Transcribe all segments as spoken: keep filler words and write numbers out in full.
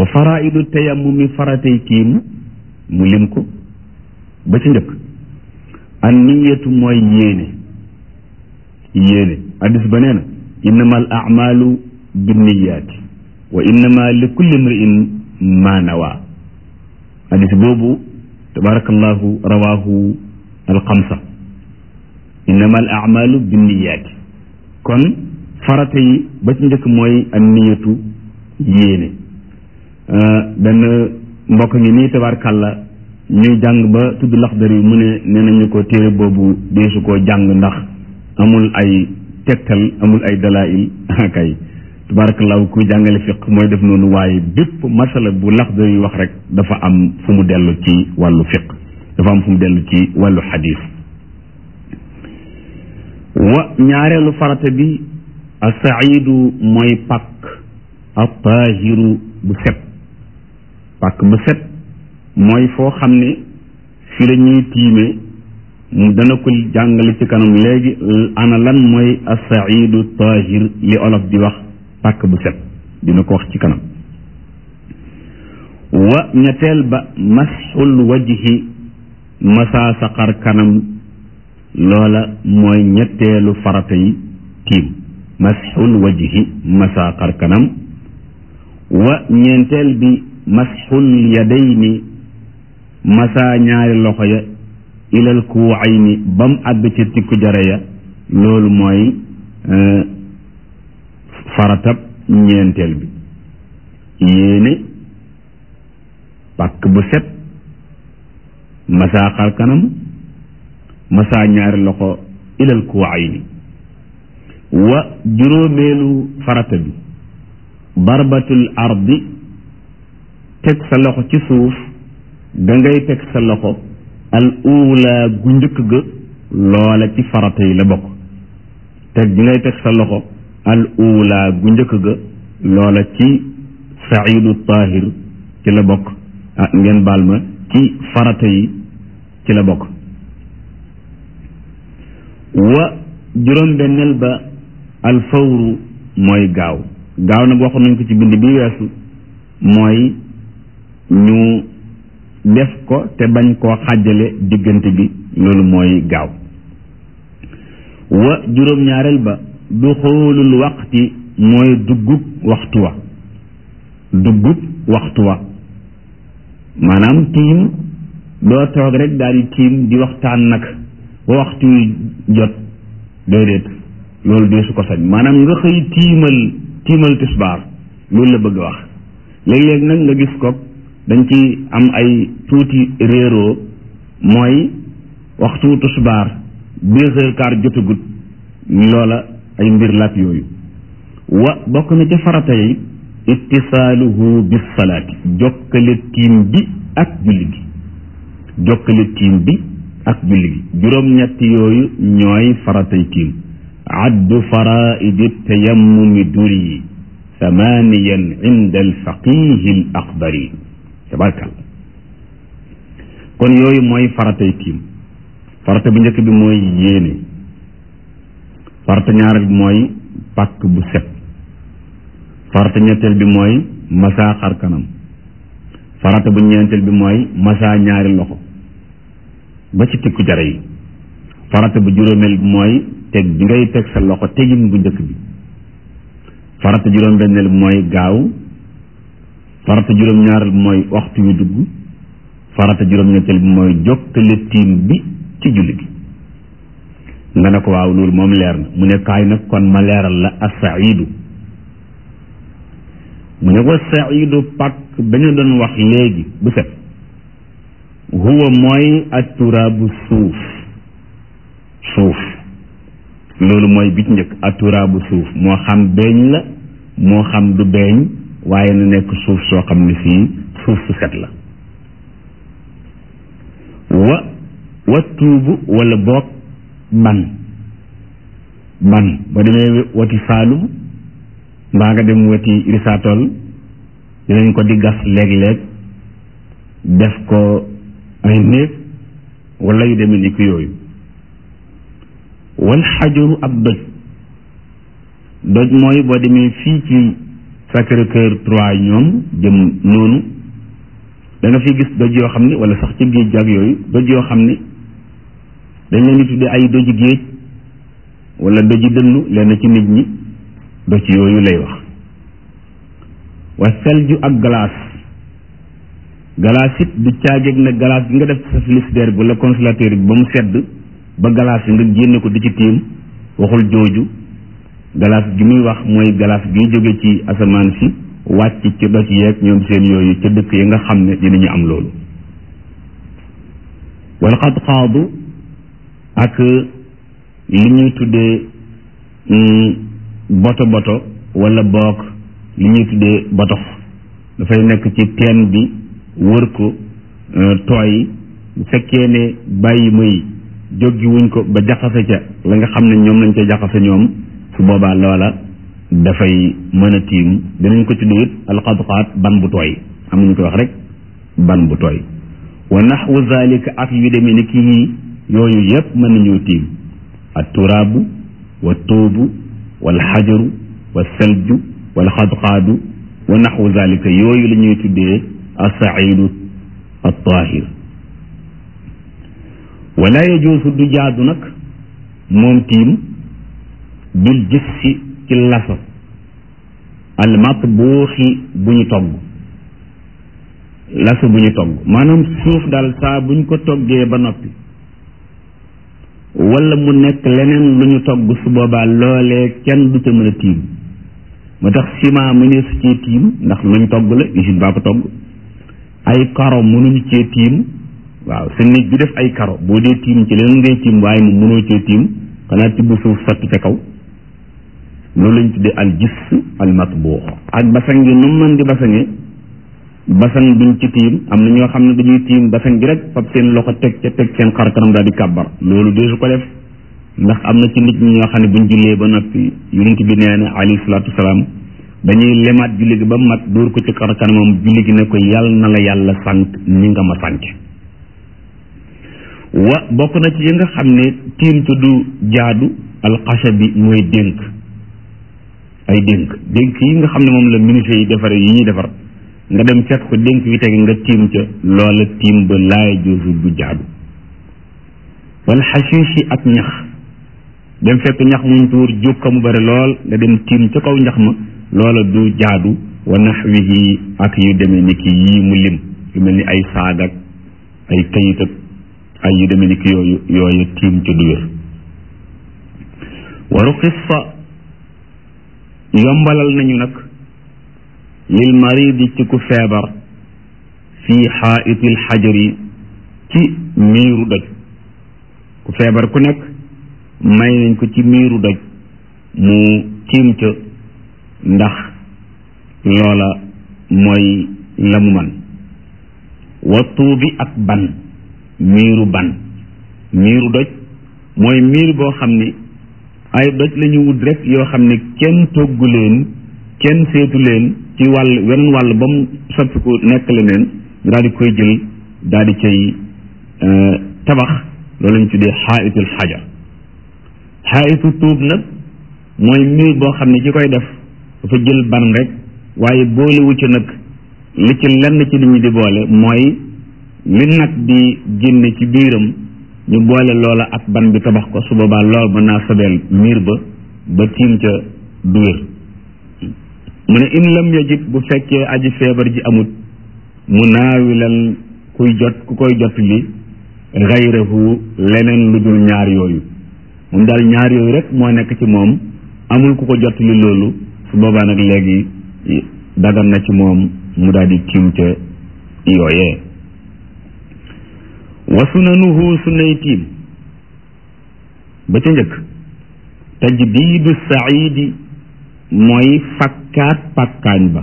faraidu tayammumi faratay tiim mu lim ko ba ci njëkk an niyatu mooy yéene yéene addis ba nee na innama al amalu binniyaati wa innama li kulli mriin ma nawa addis boobu tabarakallahu rawahu alxamsa innama al amalu binniyaati kon farata yi ba ci njëkk mooy an niyatu yéene benn mbokk ngi nii tabarakalla ñuy jàng ba tudd laxdar yi mu ne nee nañu ko téere boobu deesu koo jàng ndax amul ay tegtal amul ay dalail kay tabarakallahu kuy jàngale fiq mooy def noonu waaye bépp masala bu laxdar yi wax rek dafa am fu mu dellu ci wàllu fiq dafa am fu mu dellu ci wàllu xadis wa ñaareelu farata bi asaidu mooy pàkk attaahiru bu set pàkk bu set mooy foo xam ne fi la ñuy tiime dana ko jàngale ci kanam léegi ana lan mooy asaidu taahir li olof di wax pàkk bu set dina ko wax ci kanam wa ñetteel ba masxul wajhi masaa saqar kanam loola mooy ñetteelu farata yi tiim masxul wajhi masaa xar kanam wa ñeenteel bi masxul yadayni masaa ñaari loxo ya ilal kuwayni ba mu àgg ci tikku jare ya loolu mooy faratab ñeenteel bi yéene pàkk bu set masaa xar kanam masaa ñaari loxo ilal kuwayni wa juróomeelu farata bi darbatul ardi teg sa loxo ci suuf da ngay teg sa loxo al uula gu njëkk ga loola ci farata yi la bokk teg bi ngay teg sa loxo al uula gu njëkk ga loola ci saidu tahir ci la bokk ah ngeen baal ma ci farata yi ci la bokk wa juróom-benneel ba al fawru mooy gaaw gaaw nag waxoon nañ ko ci bind bi weesu mooy ñu def ko te bañ koo xàjjale diggante bi loolu mooy gaaw wa juróom-ñaareel ba duxulul waqti mooy duggub waxtu wa duggub waxtu wa maanaam tiim doo toog rek daal di tiim di waxtaan nag ba waxtu wi jot déedéet loolu dee su ko sañ maanaam nga xëy tiimal tiimal tisbaar loolu la bëgg a wax léeg-léeg nag nga gis ko dañ ci am ay tuuti réeroo mooy waxtu tisbaar deux heures quart jotagut loola ay mbir laat yooyu wa bokk na ca farata yi ittisaaluhu bis salaati jokkale tiim bi ak julli gi jokkale tiim bi ak julli gi juróom-ñetti yooyu ñooy faratay tiim addu faraidi tayammumi duri samaniyan inda alfaqihi al akbari tabarakalla kon yooyu mooy faratay tiim farata bu njëkk bi mooy yéene farata ñaareel bi mooy pàkk bu set farata ñetteel bi mooy masaa xar kanam farata bu ñeenteel bi mooy masaa ñaari loxo ba ci tikku jare yi farata bu juróomeel bi mooy teg bi ngay teg sa loxo tegin bu njëkk bi farata juróom-benneel bi mooy gaaw farata juróom-ñaareel bi mooy waxtu yu dugg farata juróom-ñetteel bi mooy jokkale tiim bi ci julli gi nga ne ko waaw loolu moom leer na mu ne kaay nag kon ma leeral la as-saidu mu ne ko saidu pàkk dañu doon wax léegi bu set huwa mooy atturaabu suuf suuf loolu mooy bi ci njëkk atturaabu suuf moo xam beeñ la moo xam du beeñ waaye na nekk suuf soo xam ne fii suuf su set la wa wa tuubu wala boog ban ban ba demee wati Saalum mbaa nga dem wati Risatol dinañ ko di gas léeg-léeg def ko ay néeg wala yu demee ni ko yooyu wal xajaru ab doj doj mooy boo demee fii ci Sacré-Cœur trois ñoom jëm noonu da nga fi gis doj yoo xam ne wala sax ci géej ak yooyu doj yoo xam ne dañ leen di tuddee ay doji géej wala doji dënnu lenn ci nit ñi doj yooyu lay wax. wa selju ak glace glace it du caageeg na glace bi nga def sa frigidaire bi wala congélateur bi ba mu sedd ba glace yi nga génne ko di ci tiim waxul jooju. glace gi muy wax mooy glace gi jóge ci asamaan si wàcc ci doj yeeg ñoom seen yooyu ca dëkk yi nga xam ne dinañu am loolu. wal xadxaadu ak li ñuy tuddee boto boto wala boog li ñuy tuddee botox dafay nekk ci teen bi wër ko tooy bu fekkee ne bàyyi may jóggi wuñ ko ba jaxase ca la nga xam ne ñoom lañ ca jaxase ñoom su boobaa loola dafay mën a tiim dinañ ko tuddee it alxadxaat ban bu tooy am nañu ko wax rek ban bu tooy. wa naxwu zalika ak yu demee ni kii yooyu yépp mën nañoo tiim at turaabu wa tóobu wal xajaru wa selju wal xadxaadu wa naxwu zalika yooyu la ñuy tuddee asaidu at-tahir. wala yajuusu du jaadu nag moom tiim bil gis si ci laso al matbuuxi bu ñu togg laso bu ñu togg maanaam suuf daal saa bu ñu ko toggee ba noppi wala mu nekk leneen lu ñu togg su boobaa loolee kenn du ca mën a tiim moo tax ciment mënee su cee tiim ndax luñ togg la usine baa ko togg ay karo mënuñu cee tiim waaw sa nit bi def ay karo boo dee tiim ci leneen ngay tiim waaye mu mënoo cee tiim xanaa tibb suuf sotti ca kaw loolu lañ tuddee al gis al matbuux. ak basang yi nu man di basange basang duñ ci tiim am na ñoo xam ne dañuy tiim basang bi rek fab seen loxo teg ca teg seen xar kanam daal di kàbbar loolu dee su ko def ndax am na ci nit ñi ñoo xam ne buñ jullee ba noppi yonent bi nee na alayhi salaatu wasalaam dañuy lemaat julli gi ba mat dóor ko ci xar kanamam julli gi ne ko yàlla na la yàlla sant ni nga ma sant. wa bokk na ci yi nga xam ne tiim te du jaadu alxasa bi mooy dénk ay dénk dénk yi nga xam ne moom la ministre yi defare yi ñuy defar nga dem fekk ko dénk yi teg nga tiim ca loola tiim ba laay joosu du jaadu. wala xasiisi ak ñax dem fekk ñax muñ tuur jukka mu bari lool nga dem tiim ca kaw ñax ma loola du jaadu. wa naxwihi ak yu demee ni ki yii mu lim yu mel ni ay saag ak ay kayit ak ay yu demee ni ki yooyu yooyu tiim ca du wér. waru xissa yombalal nañu nag lil maridi ci ku feebar fii xaa'itil xajari ci miiru doj ku feebar ku nekk may nañ ko ci miiru doj mu tiim ca ndax loola mooy la mu man wa tuubi ak ban miiru ban miiru doj mooy miir boo xam ne ay doj la ñu wut rek yoo xam ne kenn toggu leen kenn seetu leen ci wàll weneen wàll ba mu soppiku nekk leneen ñu daal di koy jël daal di cay tabax loolu lañ tuddee xaa'itul xajar. xaa'itu tuub nag mooy miir boo xam ne ci koy def dafa jël ban rek waaye boolewu ci nag li ci lenn ci nit ñi di boole mooy li nag di génne ci biiram ñu boole loola ak ban bi tabax ko su boobaa lool mën naa sobeel miir ba ba tiim ca du wér. mu ne in lam yajid bu fekkee aji feebar ji amut mu naawilan kuy jot ku koy jot li gayrahu leneen lu dul ñaar yooyu moom daal ñaar yooyu rek moo nekk ci moom amul ku ko jot li loolu su boobaa nag léegi dagan na ci moom mu daal di tiim ca yooyee. wa sunanuhu sunnay tiim ba ca njëkk tajdiidu saidi mooy fakkaat pakkaañ ba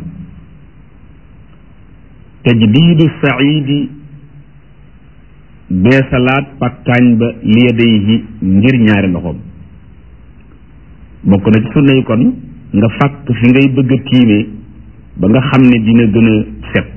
tajdiidu saidi beesalaat pakkaañ ba li yadayhi ngir ñaari loxoom bokk na ci sunna yi kon nga fàkk fi ngay bëgg a tiimee ba nga xam ne dina gën a set.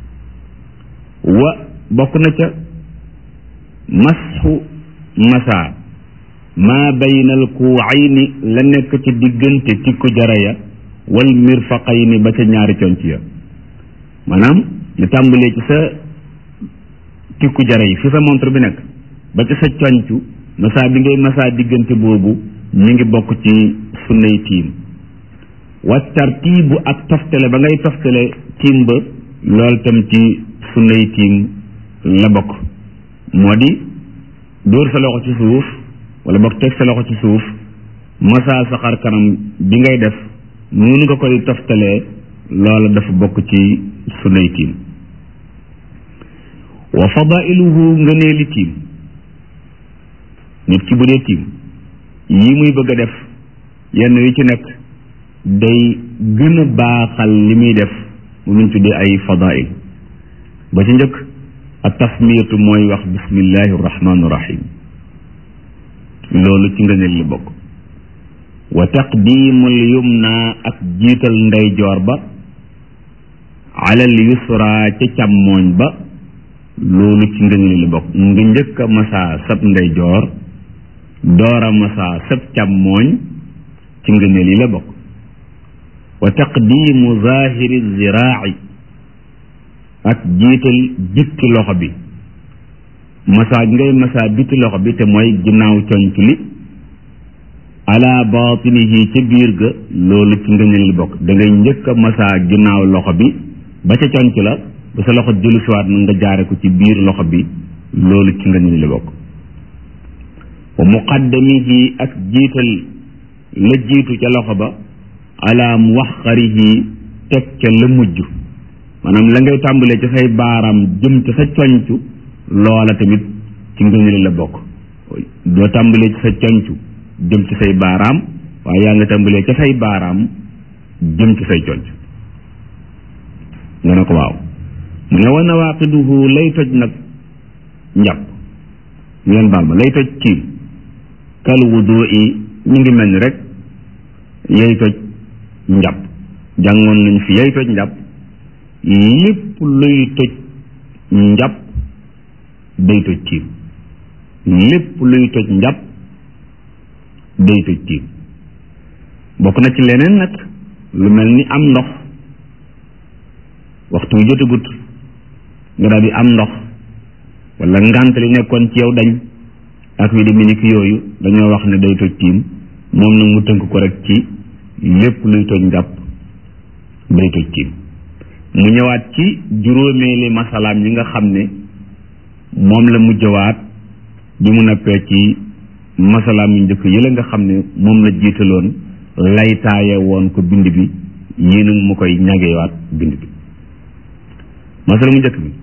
wa bokk na ca masxu masa maa baynal kuwayni la nekk ci diggante tikku jaraya wal mirfaqayni ba ca ñaari conc ya maanaam li tàmbalee ci sa tikku jara yi fi sa montre bi nekk ba ca sa conc masaa bi ngay masaa diggante boobu mi ngi bokk ci sunnay tiim wa tartiibu ak toftale ba ngay toftale tiim ba loolu tam ci sunnay tiim la bokk moo di dóor sa loxo ci suuf wala bokk teg sa loxo ci suuf masaa sa xar kanam bi ngay def noonu nga koy toftalee loola dafa bokk ci sunnay tiim wa fadailuhu nga nee li tiim nit ki bu dee tiim yi muy bëgg a def yenn yu ci nekk day gën a baaxal li muy def mu luñ tuddee ay fadail ba ci njëkk ak tasmiyatu mooy wax bismillahi rahmaani rahim loolu ci ngëneel li bokk wa taqdimul yumna ak jiital ndeyjoor ba alal yusra ca càmmooñ ba loolu ci ngëneel li bokk nga njëkk a masaa sab ndeyjoor door a masaa sab càmmooñ ci ngëneel yi la bokk wa taqdimu zahiri ziraai ak jiital bitti loxo bi masaa ngay masaa bitti loxo bi te mooy ginnaaw conc li ala batinihi ca biir ga loolu ci ngëneel li bokk da ngay njëkk a masaa ginnaaw loxo bi ba ca conc la ba sa loxo jëlu siwaat na nga jaare ko ci biir loxo bi loolu ci ngëneel li bokk wa muqaddamihi ak jiital la jiitu ca loxo ba ala muwaxarihi teg ca la mujj maanaam la ngay tàmbalee ci say baaraam jëm ci sa conc loola tamit ci ngëneel la bokk doo tàmbalee ci sa conc jëm ci say baaraam waaye yaa nga tàmbalee ci say baaraam jëm ci say conc nga ne ko waaw mu ne wa nawaaqiduhu lay toj nag njàpp ngeen baal ma lay toj tiim kal wudu'i ñu ngi mel ni rek yay toj njàpp jàngoon nañ fi yay toj njàpp lépp luy toj njàpp day toj tiim lépp luy toj njàpp day toj tiim bokk na ci leneen nag lu mel ni am ndox waxtu wu jotagut nga daal di am ndox wala ngànt li nekkoon ci yow dañ ak wi di miniki yooyu dañoo wax ne day toj tiim moom nag mu tënk ko rek ci lépp luy toj njàpp day toj tiim mu ñëwaat ci juróomeeli masalaam yi nga xam ne moom la mu jëwaat bi mu nappee ci masalaam yu njëkk yële nga xam ne moom la jiitaloon laytaaye woon ko bind bi yii nag mu koy ñagewaat bind bi masala mu njëkk bi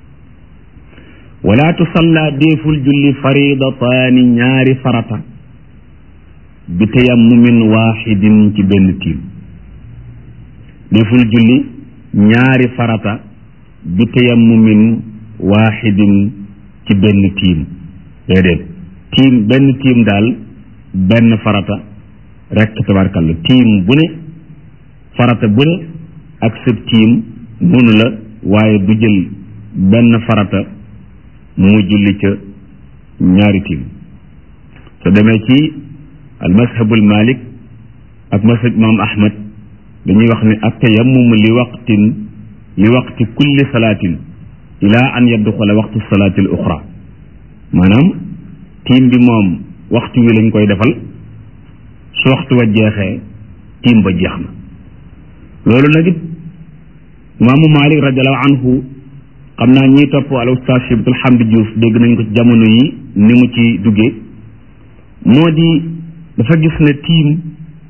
wala tusalla déeful julli faridataani ñaari farata bi tayammumin waaxidin ci benn tiim déeful julli ñaari farata bi tayammumin waaxidin ci benn tiim déedéet tiim benn tiim daal benn farata rekk tabarkalla tiim bu ne farata bu ne ak sëb tiim noonu la waaye du jël benn farata mu julli ca ñaari tiim soo demee ci al mazhabul malik ak mazhab imam ahmad dañuy wax ne ak tayammum li waqtin li waqti kulli salaatin ila an yadxula waqtu salaati al uxra maanaam tiim bi moom waxtu wi lañ koy defal su waxtu wa jeexee tiim ba jeex na loolu nag it imaamu malik radiallahu anhu xam naa ñiy topp al ustaas Abdul Hamid Diouf dégg nañ ko ci jamono yi ni mu ci duggee moo di dafa gis ne tiim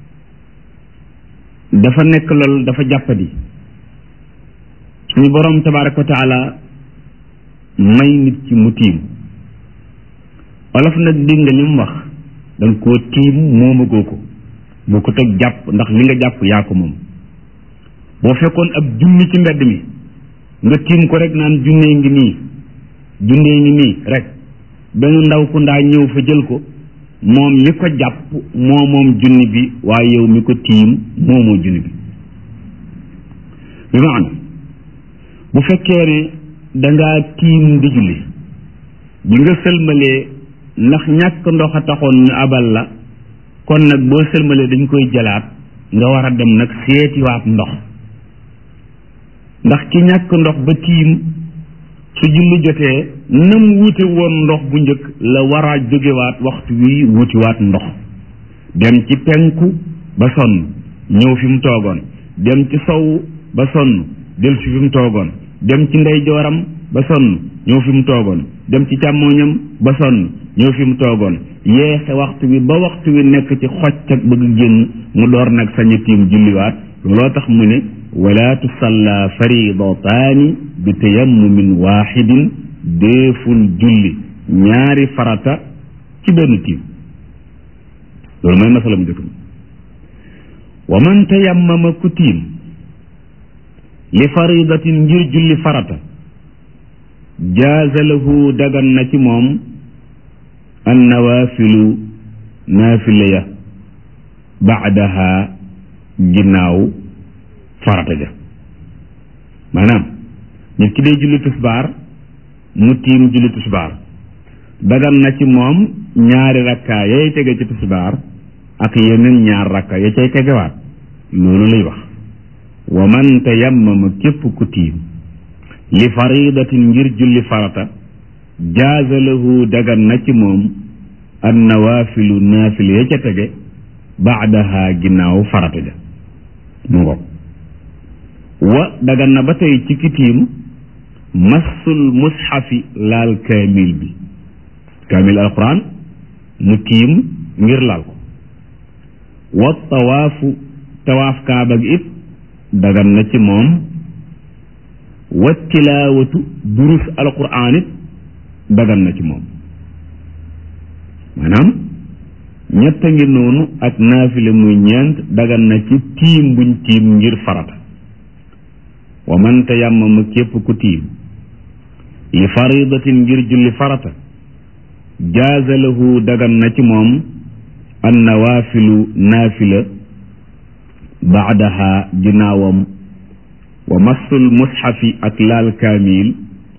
dafa nekk lool dafa jàppadi suñu borom tabaaraka wa taala may nit ci mu tiim olof nag dégg nga li mu wax da nga koo tiim moomagoo ko boo ko teg jàpp ndax li nga jàpp yaa ko moom boo fekkoon ab junni ci mbedd mi nga tiim ko rek naan junnee ngi nii junnee ngi nii rek benn ndaw ku ndaa ñëw fa jël ko moom mi ko jàpp moo moom junni bi waaye yow mi ko tiim moomoo junni bi bi maanaam bu fekkee ne dangaa tiim di julli bi nga sëlmalee ndax ñàkk ndox a taxoon ñu abal la kon nag boo sëlmalee dañ koy jëlaat nga war a dem nag seetiwaat ndox ndax ki ñàkk ndox ba tiim su julli jotee nam wuute woon ndox bu njëkk la war a jógewaat waxtu wi wutiwaat ndox dem ci penku ba sonn ñëw fi mu toogoon dem ci sowu ba sonn del si fi mu toogoon dem ci ndeyjooram ba sonn ñëw fi mu toogoon dem ci càmmooñam ba sonn ñëw fi mu toogoon yeexe waxtu wi ba waxtu wi nekk ci xocc ak bëgg génn mu door nag saña tiim julliwaat looloo tax mu ne wala tusalla faridataani bi tayammumin waaxidin déeful julli ñaari farata ci benn tiim loolu mooy masala mu njëkk mi wa man tayammama ku tiim li faridatin ngir julli farata jaaza lahu dagan na ci moom an nawaafilu naafila ya baadaha ginnaaw farata ja maanaam nit ki day julli tisbaar mu tiim julli tisbaar dagan na ci moom ñaari rakkaa yay tege ci tisbaar ak yeneen ñaar rakka ya cay tegewaat loolu lay wax wa man tayammama képp ku tiim li faridatin ngir julli farata jaaza lahu dagan na ci moom an nawaafilu naafil ya ca tege baadaha ginnaaw farata ja mu ngoog wa dagan na ba tey ci ki tiim massul mushafi laal kaamil bi kaamil alquran mu tiim ngir laal ko wa tawaafu tawaaf kaaba gi it dagan na ci moom wa tilaawatu durus alquran it dagan na ci moom maanaam ñett a ngi noonu ak naafile muy ñeent dagan na ci tiim buñ tiim ngir farata wa man tayammama képp ku tiim li faridatin ngir julli farata jaaza lahu dagan na ci moom an nawaafilu naafila baadaha ginnaawam wa massul mushafi ak laal kaamil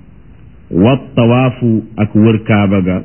wa tawaafu ak wër kaaba ga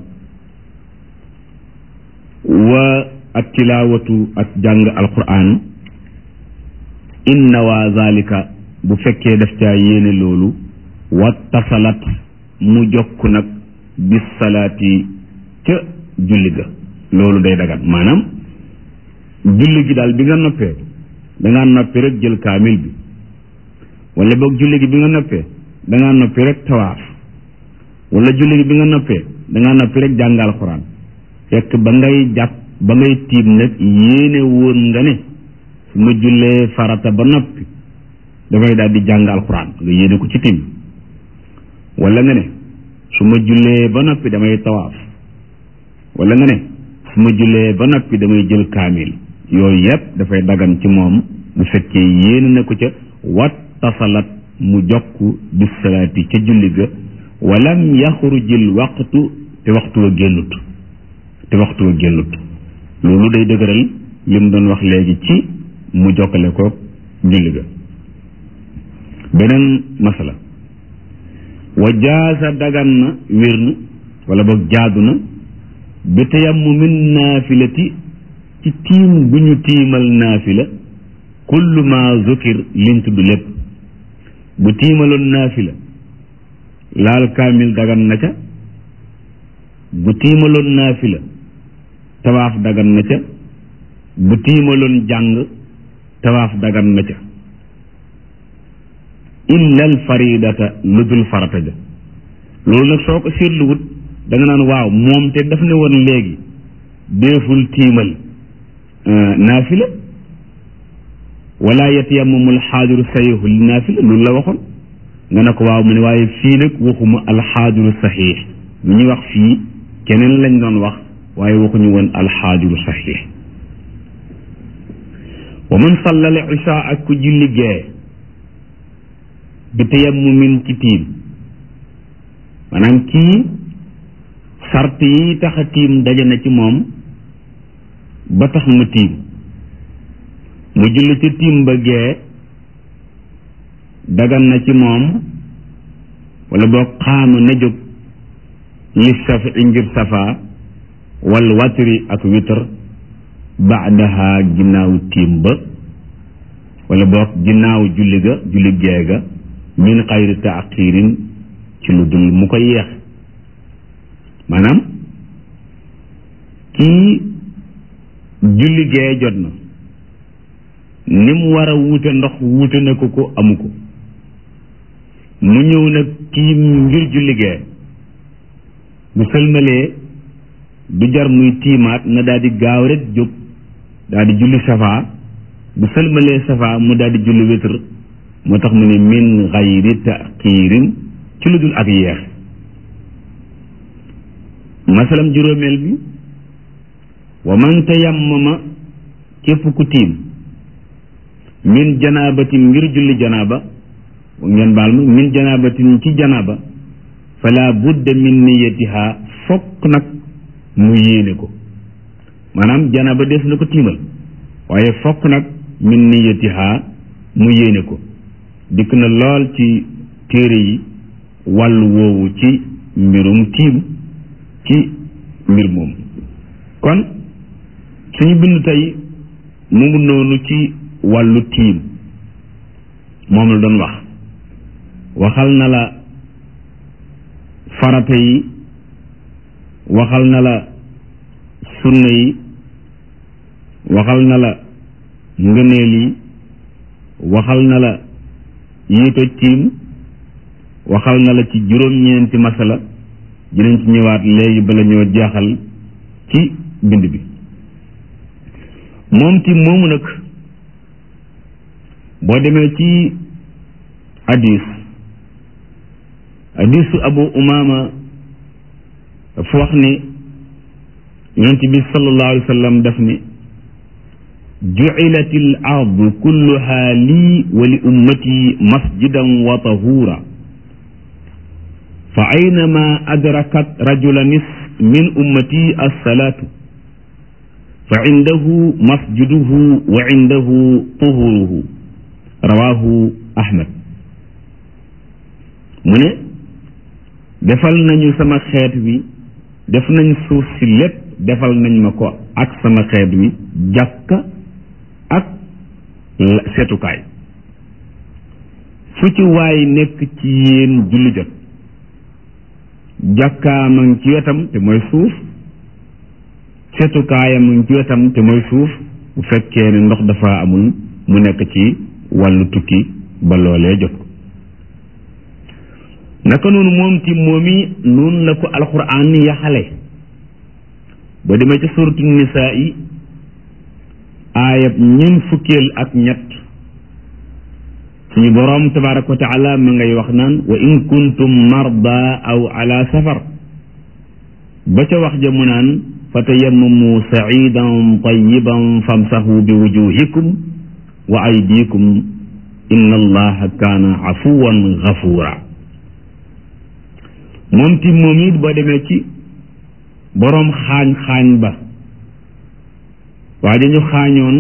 wa ak tilaawatu ak jàng alquran inna waa zalika bu fekkee def caa yéene loolu wa tasalat mu jokk nag bis salaati ca julli ga loolu day dagan maanaam julli gi daal bi nga noppee dangaa noppi rek jël kaamil bi wala boog julli gi bi nga noppee dangaa noppi rek tawaaf wala julli gi bi nga noppee dangaa noppi rek jàng alquran fekk ba ngay jàpp ba ngay tiim nag yéene woon nga ne su ma jullee farata ba noppi damay daal di jàng alquran nga yéene ko ci tiim wala nga ne su ma jullee ba noppi damay tawaaf wala nga ne su ma jullee ba noppi damay jël kaamil yooyu yëpp dafay dagan ci moom bu fekkee yéene na ko ca wat tasalat mu jokk bis salaati ca julli ga walam yaxrujil waqtu te waxtu wa génnut te waxtu wa génnut loolu day dëgëral li mu doon wax léegi ci mu jokkale ko julli ga beneen masala wa jaasa dagan na wér na wala boog jaadu na bi tayammumin naafilati ci tiim bu ñu tiimal naafila kullu ma zukir liñ tudd lépp bu tiimaloon naafila laal kaamil dagan na ca bu tiimaloon naafila tawaaf dagan na ca bu tiimaloon jàng tawaaf dagan na ca illa al faridata lu dul farata ja loolu nag soo ko seetluwut da nga naan waaw moom te daf ne woon léegi deeful tiimal naafila wala yatayammamu alxaadiru saxiixu li naafila loolu la waxoon nga ne ko waaw mu ne waaye fii nag waxuma alxaadiru saxiix lu ñuy wax fii keneen lañ doon wax waaye waxuñu woon alxaadiru saxiix wa man salla al isha ak ku julli gee bi tayammumin ci tiim maanaam kii sart yi tax a tiim daje na ci moom ba tax mu tiim mu julli ci tiim ba gee dagan na ci moom wala boo xaama na jóg li safi ngir safa wal watri ak witr baadaha ginnaaw tiim ba wala boog ginnaaw julli ga julli gee ga min xayri taaxirin ci lu dul mu ko yeex maanaam kii julli gee jot na ni mu war a wuute ndox wuute na ko ko amu ko mu ñëw nag kii ngir julli gee bu sëlmalee du jar muy tiimaat na daal di gaaw rek jóg daal di julli safa bu sëlmalee safa mu daal di julli witr moo tax mu ne min xayri taxiirin ci lu dul ak yeex masalam juróomeel bi wa man tayammama képp ku tiim min janaabatin ngir julli janaaba ngeen baal ma min janaabatin ci janaaba fala budda min niyatiha fokk nag mu yéene ko maanaam janaaba des na ko tiimal waaye fokk nag min niyatiha mu yéene ko dikk na lool ci téere yi wàllu woowu ci mbirum tiim ci mbir moom kon suñu bind tey mu ngi noonu ci wàllu tiim moom la doon wax waxal na la farata yi waxal na la sunna yi waxal na la ngëneel yi waxal na la yiito tiim waxal na la ci juróom-ñeenti masala dinañ ci ñëwaat léegi bala ñoo jeexal ci bind bi moom tiim moomu nag boo demee ci hadis hadisu abu umama dafa wax ne yonent bi sallallahu alayhi wa sallam daf ne ju'ilat al ardu kulluha lii wa li ummati masjidan wa tahura fa aynama adrakat rajulan min ummati as-salatu fa indahu masjiduhu wa indahu tuhuruhu rawahu ahmad mu ne defal nañu sama xeet wi def nañ suuf si lépp defal nañ ma ko ak sama xeet wi jàkka ak seetukaay fu ci waay nekk ci yéen julli jot jàkkaam a ngi ci wetam te mooy suuf seetukaayam a ngi ci wetam te mooy suuf bu fekkee ne ndox dafa amul mu nekk ci wàllu tukki ba loolee jot ko naka noonu moom ti moom i noonu la ko alxuraan yaxale ba demee ca suuratu nisaa yi aayab ñun fukkeel ak ñett suñu boroom tabaaraka wa taala ma ngay wax naan wa in kuntum marda aw ala safar ba ca wax ja mu naan fa tayammamu sa'idan tayyiban famsahu bi wujuhikum wa aydikum inna allaha kaana afuwan ghafuura moom ti moom it boo demee ci boroom xaañ-xaañ ba waa dañu xaañoon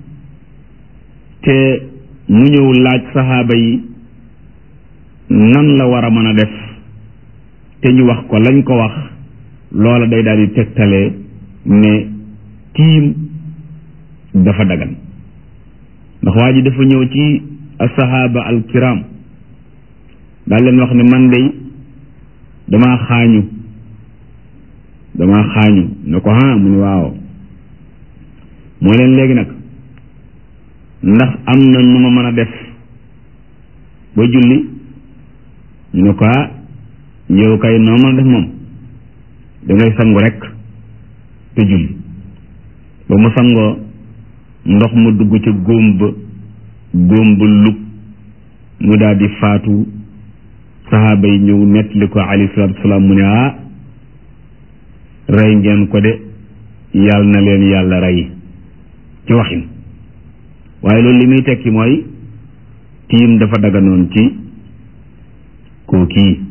te mu ñëw laaj saxaaba yi nan la war a mën a def te ñu wax ko lañ ko wax loola day daal di tegtalee ne tiim dafa dagan ndax waa ji dafa ñëw ci as-sahaaba al-kiram daal leen wax ne man day damaa xaañu damaa xaañu ne ko ha mu ne waaw mooy leen léegi nag ndax am na nu ma mën a def ba julli ñu ne ko ah yow kay noo mën a def moom dangay sangu rek te julli ba mu sangoo ndox mu dugg ca góom ba góom ba lug mu daal di faatu saxaaba yi ñëw nettali ko alayhi salaatu wasalaam mu ne ah rey ngeen ko de yàlla na leen yàlla rey ci waxin waaye loolu li muy tekki mooy tiim dafa daganoon ci kookii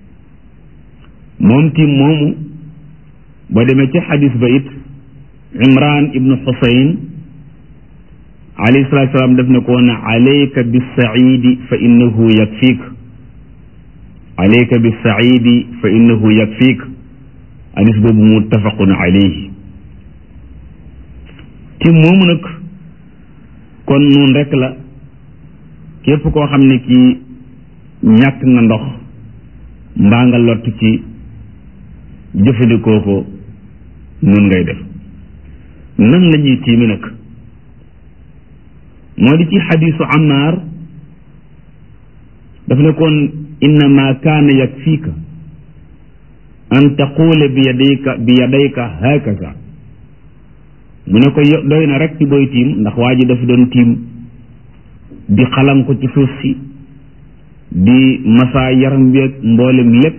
moom tiim moomu ba demee ci xadis ba it imran ibnu xusayn alayhi salaatu wasalaam daf ne ko woon alayka bisaidi fa innahu yakfiik alayka bisaidi fa innahu yakfiik hadis boobu muttafaqun alayhi tiim moomu nag kon noonu rek la képp koo xam ne kii ñàkk nga ndox mbaa nga lott ci jëfandikoo ko nun ngay def. nan la ñuy tiimi nag moo di ci xadiisu Ammaar daf ne koon innama kaana yakfiika an taqula bi yadayka bi yadayka hakaza mu ne ko doy na rek ci booy tiim ndax waa ji dafa doon tiim di xalam ko ci suuf si di masaa yaram bi ak mboolem lépp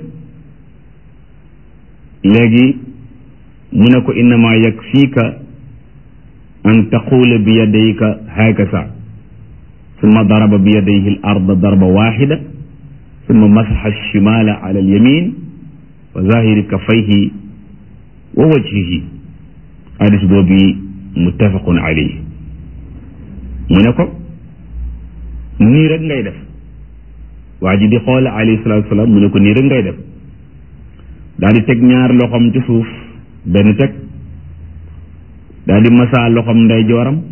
léegi mu ne ko innama yakfiika an taqula bi yadayka hakaza summa daraba bi yadayhi al arda darba waxida summa masaxa alshimala ala alyamin wa zahiri kafayhi wa wajhihi hadis boobu muttafaqun alayhi mu ne ko nii rek ngay def waa ji di xoole alayhi salatu wasalaam mu ne ko nii rek ngay def daal di teg ñaar loxoom ci suuf benn teg daal di masaa loxoom ndeyjooram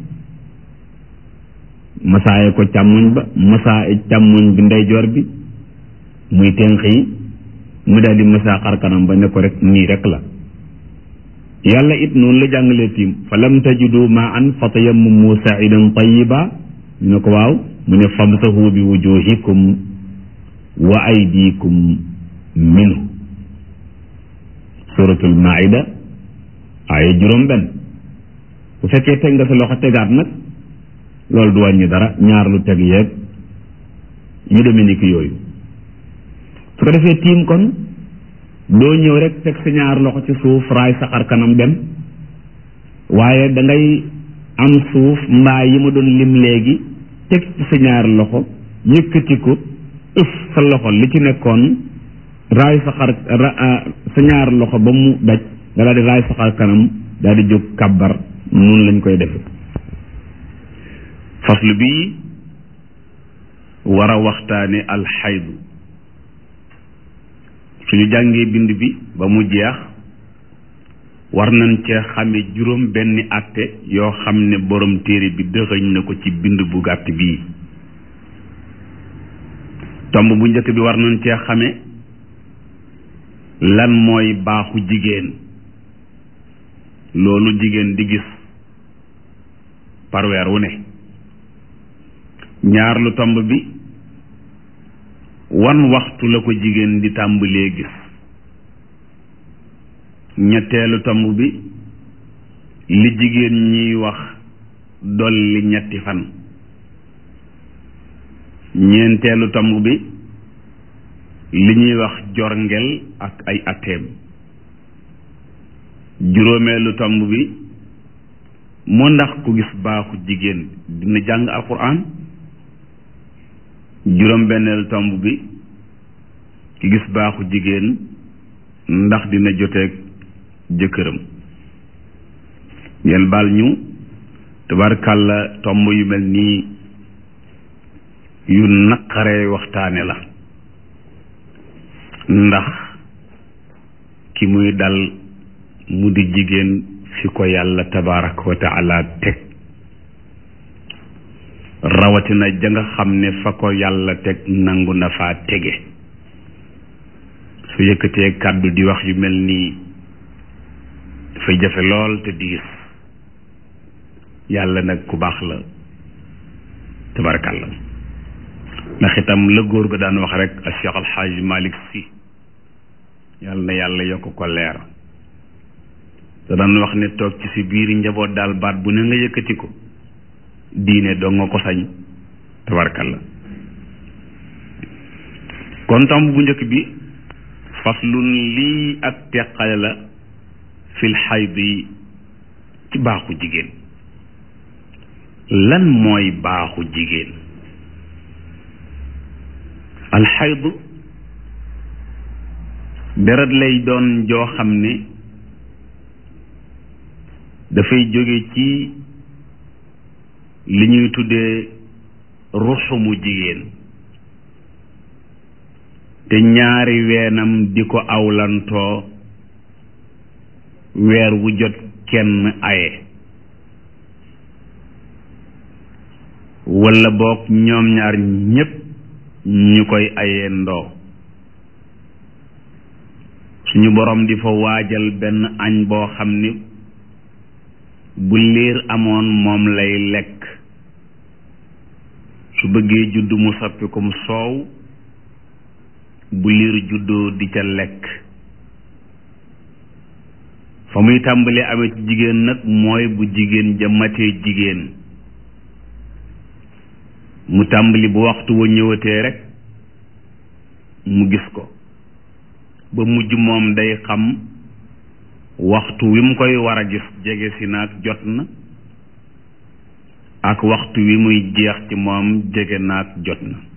masaaye ko càmmoñ ba masaa càmmoñ bi ndeyjoor bi muy tenq yi mu daal di masaa xar kanam ba ne ko rek nii rek la yàlla it noonu la jàngalee tiim fa lam tajidu ma an fa tayammamu sa'idan tayyiba ñu ne ko waaw mu ne famsahu bi wujuhikum wa aydikum minhu suratul maida ay juróom benn bu fekkee teg nga sa loxo tegaat nag loolu du wàññi dara ñaar lu teg yeeg yu demee ni ki yooyu su ko defee tiim kon doo ñëw rek teg sa ñaar loxo ci suuf raay sa xar kanam dem waaye da ngay am suuf mbaa yi ma doon lim léegi teg ci sa ñaar loxo yëkkati ko ëf sa loxo li ci nekkoon raay sa xar sa ñaar loxo ba mu daj nga daal di raay sa xar kanam daal di jóg kàbbar noonu lañ koy defe faslu bii war a waxtaane alxaydu suñu jàngee bind bi ba mu jeex war nañ cee xame juróom benni àtte yoo xam ne borom téere bi dëxëñ na ko ci bind bu gàtt bii tomb bu njëkk bi war nañ cee xame lan mooy baaxu jigéen loolu jigéen di gis par weer wu ne ñaar lu tomb bi wan waxtu la ko jigéen di tàmbalee gis ñetteelu tomb bi li jigéen ñiy wax dolli ñetti fan ñeenteelu tomb bi li ñuy wax jorngel ak ay atteem juróomeelu tomb bi moo ndax ku gis baaxu jigéen dina jàng alquran juróom benneelu tomb bi ki gis baaxu jigéen ndax dina joteeg jëkkëram ngeen baal ñu tabarkàlla tomb yu mel nii yu naqaree waxtaane la ndax ki muy dal mu di jigéen fi ko yàlla tabaraka wa taala teg rawatina ja nga xam ne fa ko yàlla teg nangu na faa tege su yëkkatee kàddu di wax yu mel nii dafay jafe lool te diis yàlla nag ku baax la tabarakàlla ndax itam la góor ga daan wax rek a Cheikh Al Hadj Malick Sy yàlla na yàlla yokk ko leer te daan wax ne toog ci si biir njaboot daal baat bu ne nga yëkkati ko diine doo nga ko sañ tabarakàlla kon tomb bu njëkk bi faslun lii ak teqale la fil xayd yi ci baaxu jigéen lan mooy baaxu jigéen alxaydu deret lay doon joo xam ne dafay jóge ci li ñuy tuddee ruxumu jigéen te ñaari weenam di ko awlantoo weer wu jot kenn aye walla boog ñoom ñaar ñépp ñu koy ayee ndoo suñu borom di fa waajal benn añ boo xam ni bu liir amoon moom lay lekk su bëggee judd mu soppi kom soow bu liir juddoo di ca lekk fa muy tàmbalee amee ci jigéen nag mooy bu jigéen ja matee jigéen mu tàmbali bu waxtu wa ñëwatee rek mu gis ko ba mujj moom day xam waxtu wi mu koy war a gis jege si naag jot na ak waxtu wi muy jeex ci moom jege naag jot na